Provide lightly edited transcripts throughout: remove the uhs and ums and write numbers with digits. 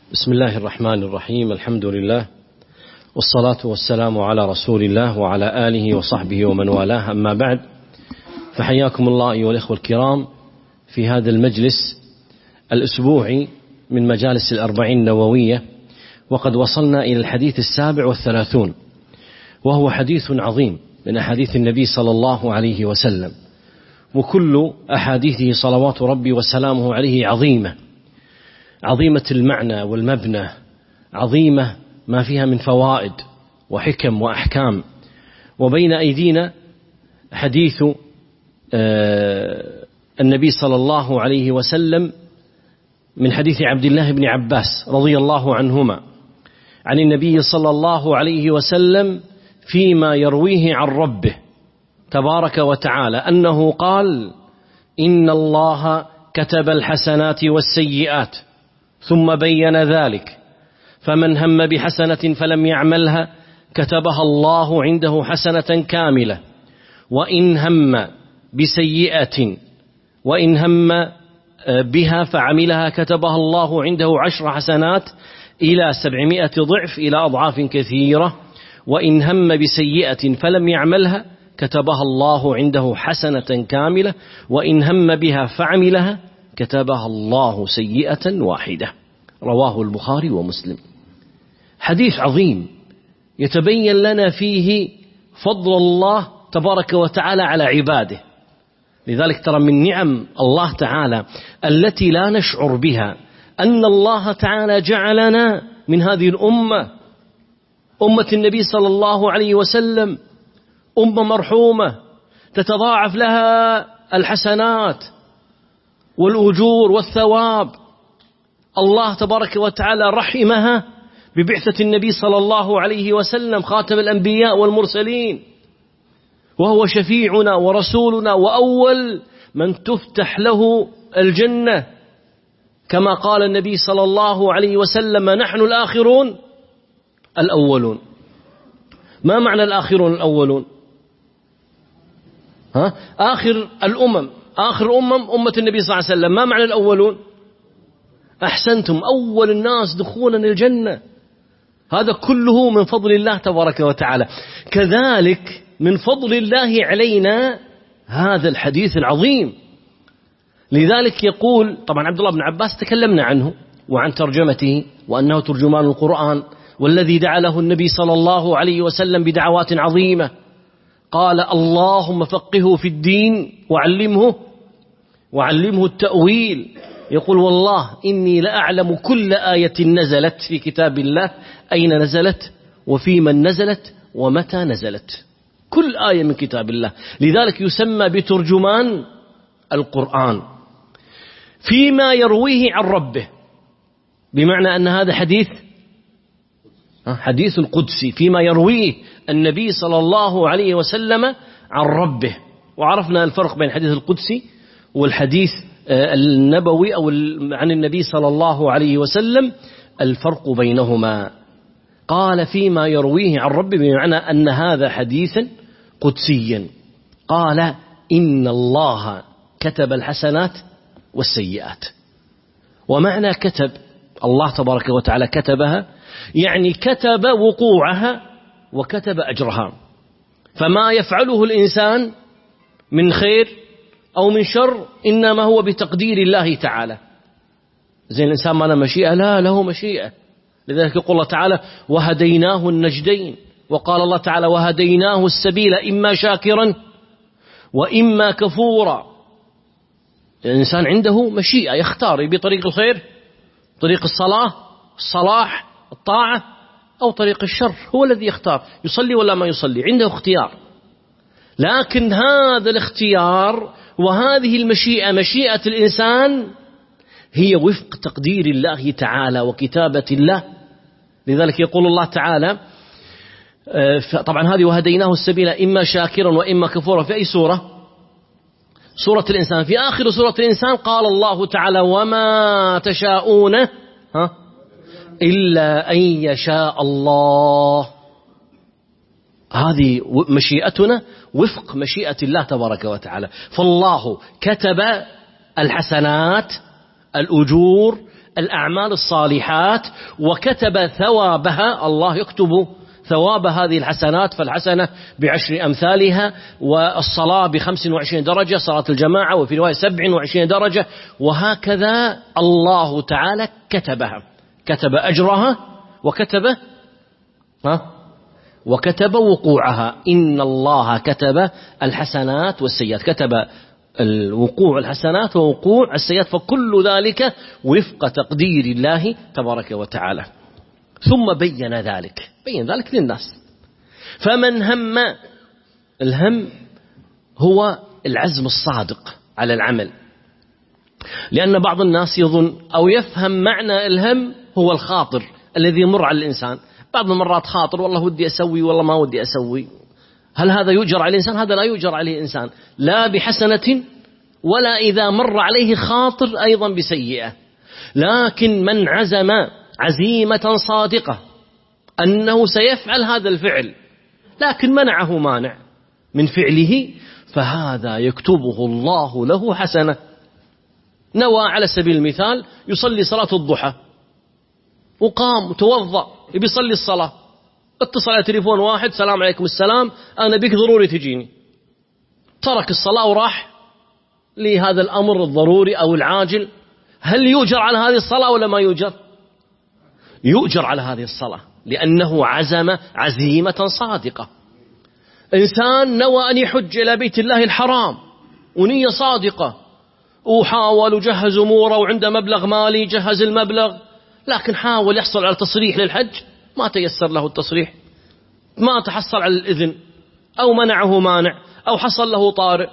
بسم الله الرحمن الرحيم. الحمد لله والصلاة والسلام على رسول الله وعلى آله وصحبه ومن والاه، أما بعد، فحياكم الله أيها الإخوة الكرام في هذا المجلس الأسبوعي من مجالس الأربعين النووية، وقد وصلنا إلى الحديث 37، وهو حديث عظيم من أحاديث النبي صلى الله عليه وسلم، وكل أحاديثه صلوات ربي وسلامه عليه عظيمة المعنى والمبنى، عظيمة ما فيها من فوائد وحكم وأحكام. وبين أيدينا حديث النبي صلى الله عليه وسلم من حديث عبد الله بن عباس رضي الله عنهما عن النبي صلى الله عليه وسلم فيما يرويه عن ربه تبارك وتعالى أنه قال: إن الله كتب الحسنات والسيئات ثم بين ذلك، فمن هم بحسنة فلم يعملها كتبها الله عنده حسنة كاملة، وإن هم بسيئة بها فعملها كتبها الله عنده 10 حسنات إلى 700 ضعف إلى أضعاف كثيرة، وإن هم بسيئة فلم يعملها كتبها الله عنده حسنة كاملة، وإن هم بها فعملها كتبها الله سيئة واحدة. رواه البخاري ومسلم. حديث عظيم يتبين لنا فيه فضل الله تبارك وتعالى على عباده. لذلك ترى من نعم الله تعالى التي لا نشعر بها أن الله تعالى جعلنا من هذه الأمة، أمة النبي صلى الله عليه وسلم، أمة مرحومة تتضاعف لها الحسنات والأجور والثواب. الله تبارك وتعالى رحمها ببعثة النبي صلى الله عليه وسلم خاتم الأنبياء والمرسلين، وهو شفيعنا ورسولنا وأول من تفتح له الجنة، كما قال النبي صلى الله عليه وسلم: نحن الآخرون الأولون. ما معنى الآخرون الأولون؟ آخر الأمم، آخر أمة النبي صلى الله عليه وسلم. ما معنى الأولون؟ أحسنتم، أول الناس دخولا الجنة. هذا كله من فضل الله تبارك وتعالى. كذلك من فضل الله علينا هذا الحديث العظيم. لذلك يقول، طبعا عبد الله بن عباس تكلمنا عنه وعن ترجمته وأنه ترجمان القرآن، والذي دعا له النبي صلى الله عليه وسلم بدعوات عظيمة. قال: اللهم فقهه في الدين وعلمه التأويل. يقول: والله إني لأعلم كل آية نزلت في كتاب الله أين نزلت وفي من نزلت ومتى نزلت، كل آية من كتاب الله. لذلك يسمى بترجمان القرآن فيما يرويه عن ربه، بمعنى أن هذا حديث قدسي فيما يرويه النبي صلى الله عليه وسلم عن ربه. وعرفنا الفرق بين الحديث القدسي والحديث النبوي أو عن النبي صلى الله عليه وسلم، الفرق بينهما. قال: فيما يرويه عن ربه، بمعنى أن هذا حديثا قدسيا. قال: إن الله كتب الحسنات والسيئات. ومعنى كتب، الله تبارك وتعالى كتبها، يعني كتب وقوعها وكتب أجرها. فما يفعله الإنسان من خير أو من شر إنما هو بتقدير الله تعالى. زي الإنسان ما له مشيئة، لا، له مشيئة. لذلك يقول الله تعالى: وهديناه النجدين. وقال الله تعالى: وهديناه السبيل إما شاكرا وإما كفورا. الإنسان عنده مشيئة، يختار بطريق الخير، طريق الصلاح، الطاعة، أو طريق الشر. هو الذي يختار، يصلي ولا ما يصلي، عنده اختيار. لكن هذا الاختيار وهذه المشيئة، مشيئة الإنسان، هي وفق تقدير الله تعالى وكتابة الله. لذلك يقول الله تعالى، طبعا هذه وهديناه السبيل إما شاكرا وإما كفورا. في أي سورة؟ سورة الإنسان. في آخر سورة الإنسان قال الله تعالى: وما تشاءون إلا أن يشاء الله. هذه مشيئتنا وفق مشيئة الله تبارك وتعالى. فالله كتب الحسنات، الأجور، الأعمال الصالحات وكتب ثوابها، الله يكتب ثواب هذه الحسنات، فالحسنة ب10 أمثالها، والصلاة ب25 درجة، صلاة الجماعة، وفي رواية 27 درجة، وهكذا الله تعالى كتبها، كتب أجرها وكتب وقوعها. إن الله كتب الحسنات والسيئات، كتب الوقوع الحسنات ووقوع السيئات، فكل ذلك وفق تقدير الله تبارك وتعالى. ثم بين ذلك للناس. فمن هم، الهم هو العزم الصادق على العمل، لأن بعض الناس يظن أو يفهم معنى الهم هو الخاطر الذي يمر على الإنسان. بعض المرات خاطر والله ودي أسوي والله ما ودي أسوي. هل هذا يؤجر على الإنسان؟ هذا لا يؤجر عليه إنسان، لا بحسنة ولا إذا مر عليه خاطر أيضا بسيئة. لكن من عزم عزيمة صادقة أنه سيفعل هذا الفعل لكن منعه مانع من فعله، فهذا يكتبه الله له حسنة. نوى على سبيل المثال يصلي صلاة الضحى، وقام وتوضأ بيصلي الصلاة، اتصل على تليفون واحد، سلام عليكم السلام، أنا بك ضروري تجيني. ترك الصلاة وراح لهذا الأمر الضروري أو العاجل. هل يؤجر على هذه الصلاة ولا ما يؤجر؟ يؤجر على هذه الصلاة، لأنه عزم عزيمة صادقة. إنسان نوى أن يحج إلى بيت الله الحرام ونية صادقة، وحاول وجهز أموره، وعند مبلغ مالي جهز المبلغ، لكن حاول يحصل على تصريح للحج، ما تيسر له التصريح، ما تحصل على الإذن، أو منعه مانع، أو حصل له طارئ.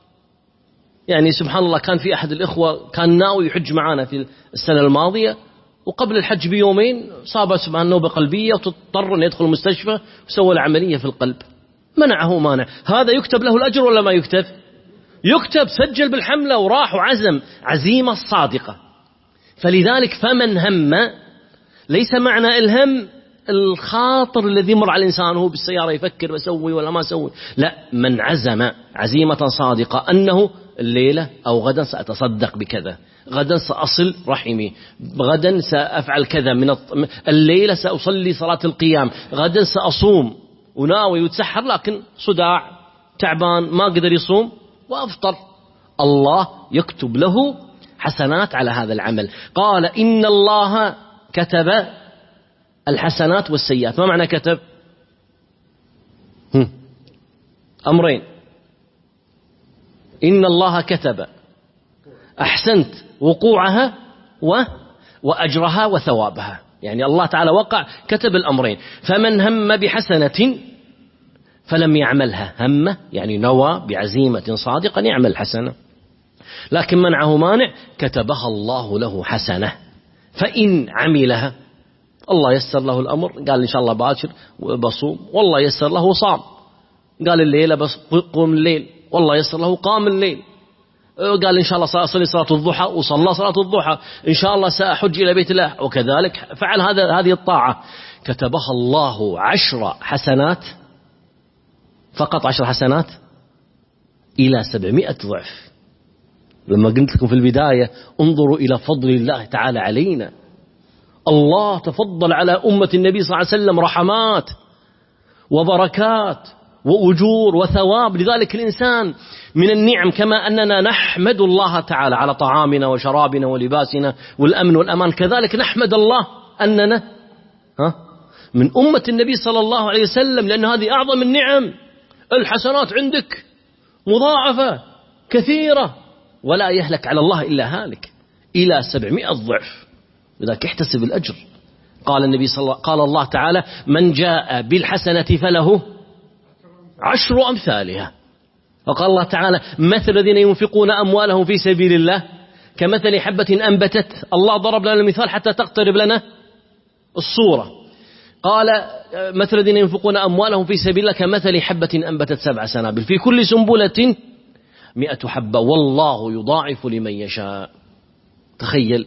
يعني سبحان الله، كان في أحد الإخوة كان ناوي يحج معنا في السنة الماضية، وقبل الحج بيومين صابه سبحان نوبة قلبية، وتضطر أن يدخل المستشفى وسوى العملية في القلب، منعه مانع. هذا يكتب له الأجر ولا ما يكتب؟ يكتب، سجل بالحملة وراح وعزم عزيمة صادقة. فلذلك فمن هم، ليس معنى الهم الخاطر الذي يمر على الإنسان وهو بالسيارة يفكر بسوي ولا ما سوي، لا، من عزم عزيمة صادقة أنه الليلة أو غدا سأتصدق بكذا، غدا سأصل رحمي، غدا سأفعل كذا، الليلة سأصلي صلاة القيام، غدا سأصوم، وناوي يتسحر لكن صداع تعبان ما قدر يصوم وأفطر، الله يكتب له حسنات على هذا العمل. قال إن الله كتب الحسنات والسيئات. ما معنى كتب؟ أمرين: إن الله كتب، أحسنت، وقوعها وأجرها وثوابها، يعني الله تعالى وقع كتب الأمرين. فمن هم بحسنة فلم يعملها، هم يعني نوى بعزيمة صادقة يعمل حسنة، لكن منعه مانع، كتبها الله له حسنة. فإن عملها، الله يسر له الأمر، قال إن شاء الله باكر بصوم، والله يسر له صام، قال الليلة بس قوم الليل، والله يسر له قام الليل، قال إن شاء الله سأصلي صلاة الضحى وصلى صلاة الضحى، إن شاء الله سأحج إلى بيت الله، وكذلك فعل هذه الطاعة، كتبها الله 10 حسنات، فقط 10 حسنات إلى 700 ضعف. لما قلت لكم في البداية انظروا إلى فضل الله تعالى علينا، الله تفضل على أمة النبي صلى الله عليه وسلم رحمات وبركات وأجور وثواب. لذلك الإنسان من النعم، كما أننا نحمد الله تعالى على طعامنا وشرابنا ولباسنا والأمن والأمان، كذلك نحمد الله أننا من أمة النبي صلى الله عليه وسلم، لأن هذه أعظم النعم. الحسنات عندك مضاعفة كثيرة، ولا يهلك على الله إلا هالك، إلى 700 ضعف. لذلك احتسب الأجر. قال الله تعالى: من جاء بالحسنة فله 10 أمثالها. وقال الله تعالى: مثل الذين ينفقون أموالهم في سبيل الله كمثل حبة أنبتت. الله ضرب لنا المثال حتى تقترب لنا الصورة. قال: مثل الذين ينفقون أموالهم في سبيل الله كمثل حبة أنبتت 7 سنابل في كل سنبلة 100 حبة والله يضاعف لمن يشاء. تخيل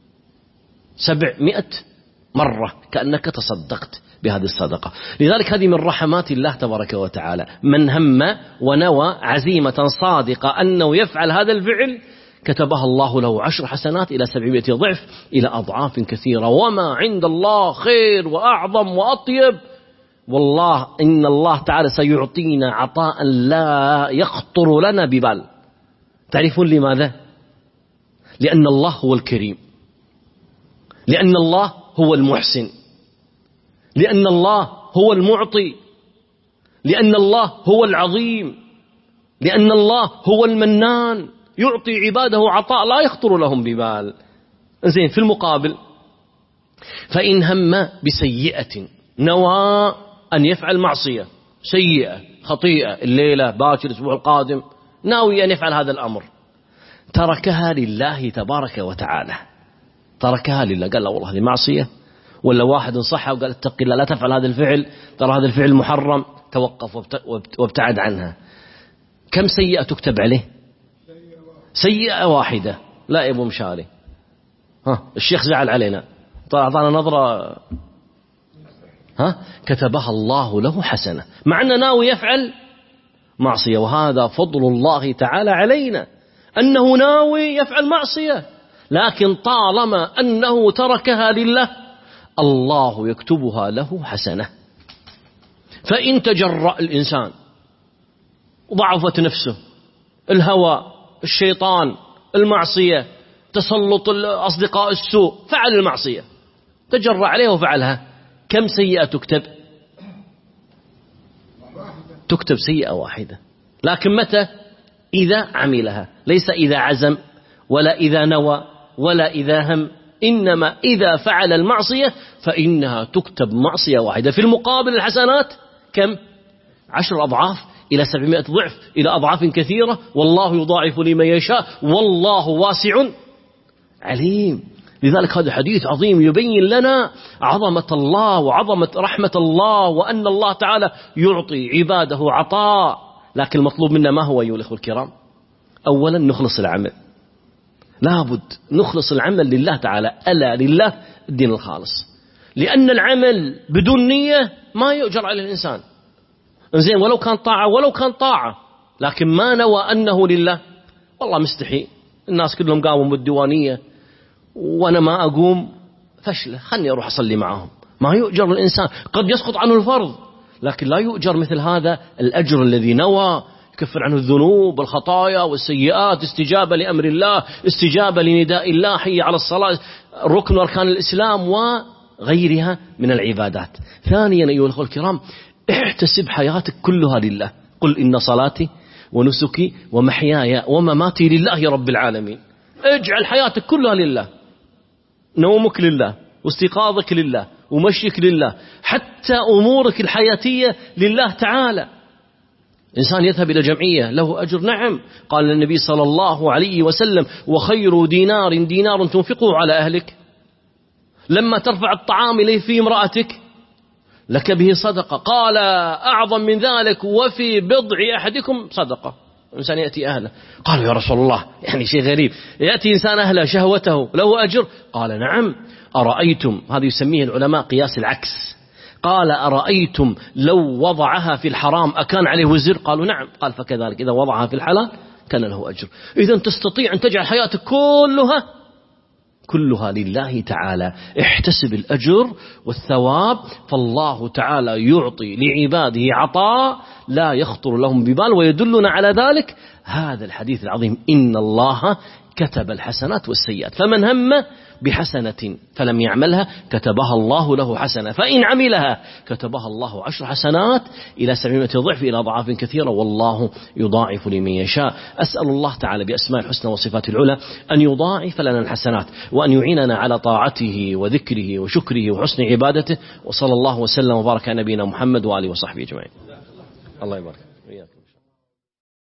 700 مرة كأنك تصدقت بهذه الصدقة. لذلك هذه من رحمات الله تبارك وتعالى. من هم ونوى عزيمة صادقة أنه يفعل هذا الفعل كتبها الله له 10 حسنات إلى 700 ضعف إلى أضعاف كثيرة. وما عند الله خير وأعظم وأطيب. والله إن الله تعالى سيعطينا عطاء لا يخطر لنا ببال. تعرفون لماذا؟ لأن الله هو الكريم، لأن الله هو المحسن، لأن الله هو المعطي، لأن الله هو العظيم، لأن الله هو المنان، يعطي عباده عطاء لا يخطر لهم ببال. زين، في المقابل فإن هم بسيئة، نوى أن يفعل معصية سيئة خطيئة الليلة باكر الأسبوع القادم، ناوي أن يفعل هذا الأمر، تركها لله تبارك وتعالى، تركها لله، قال لا والله هذه معصية. ولا واحد انصحه وقال اتق الله لا تفعل هذا الفعل، ترى هذا الفعل محرم، توقف وابتعد عنها. كم سيئة تكتب عليه؟ سيئة واحدة. لا يا ابو مشاري، الشيخ زعل علينا، أعطانا نظرة، كتبها الله له حسنة، مع أنه ناوي يفعل معصية. وهذا فضل الله تعالى علينا، أنه ناوي يفعل معصية، لكن طالما أنه تركها لله الله يكتبها له حسنة. فإن تجرأ الإنسان، ضعفت نفسه، الهوى، الشيطان، المعصية، تسلط أصدقاء السوء، فعل المعصية، تجرأ عليها وفعلها، كم سيئة تكتب؟ تكتب سيئة واحدة. لكن متى؟ إذا عملها، ليس إذا عزم ولا إذا نوى ولا إذا هم، إنما إذا فعل المعصية فإنها تكتب معصية واحدة. في المقابل الحسنات كم؟ 10 أضعاف إلى 700 ضعف إلى أضعاف كثيرة، والله يضاعف لمن يشاء والله واسع عليم. لذلك هذا حديث عظيم يبين لنا عظمة الله وعظمة رحمة الله، وأن الله تعالى يعطي عباده عطاء. لكن المطلوب منا ما هو أيها الأخوة الكرام؟ أولا نخلص العمل، لابد نخلص العمل لله تعالى، ألا لله الدين الخالص، لأن العمل بدون نية ما يؤجر على الإنسان. زين، ولو كان طاعة لكن ما نوى أنه لله، والله مستحي، الناس كلهم قاموا بالديوانية وأنا ما أقوم، فشلة، خلني أروح أصلي معهم. ما يؤجر الإنسان، قد يسقط عنه الفرض لكن لا يؤجر مثل هذا الأجر الذي نوى، يكفر عنه الذنوب والخطايا والسيئات، استجابة لأمر الله، استجابة لنداء الله، حي على الصلاة، ركن أركان الإسلام وغيرها من العبادات. ثانيا أيها الأخوة الكرام، احتسب حياتك كلها لله، قل إن صلاتي ونسكي ومحياي ومماتي لله رب العالمين. اجعل حياتك كلها لله، نومك لله، واستيقاظك لله، ومشيك لله، حتى أمورك الحياتية لله تعالى. إنسان يذهب إلى جمعية له أجر، نعم، قال النبي صلى الله عليه وسلم وخير دينار تنفقه على أهلك. لما ترفع الطعام إليه في امرأتك لك به صدقة. قال أعظم من ذلك وفي بضع أحدكم صدقة. إنسان يأتي أهله، قالوا يا رسول الله، يعني شيء غريب، يأتي إنسان أهله شهوته له أجر؟ قال نعم. أرأيتم، هذا يسميه العلماء قياس العكس، قال أرأيتم لو وضعها في الحرام أكان عليه وزر؟ قالوا نعم. قال فكذلك إذا وضعها في الحلال كان له أجر. إذن تستطيع أن تجعل حياتك كلها لله تعالى، احتسب الأجر والثواب، فالله تعالى يعطي لعباده عطاء لا يخطر لهم ببال. ويدلنا على ذلك هذا الحديث العظيم، إن الله كتب الحسنات والسيئات، فمن هم بحسنة فلم يعملها كتبها الله له حسنة، فإن عملها كتبها الله 10 حسنات إلى 700 ضعف إلى أضعاف كثيرة، والله يضاعف لمن يشاء. أسأل الله تعالى بأسماء الحسنى وصفات العلى أن يضاعف لنا الحسنات، وأن يعيننا على طاعته وذكره وشكره وحسن عبادته. وصلى الله وسلم وبارك على نبينا محمد وآله وصحبه أجمعين. الله يبارك.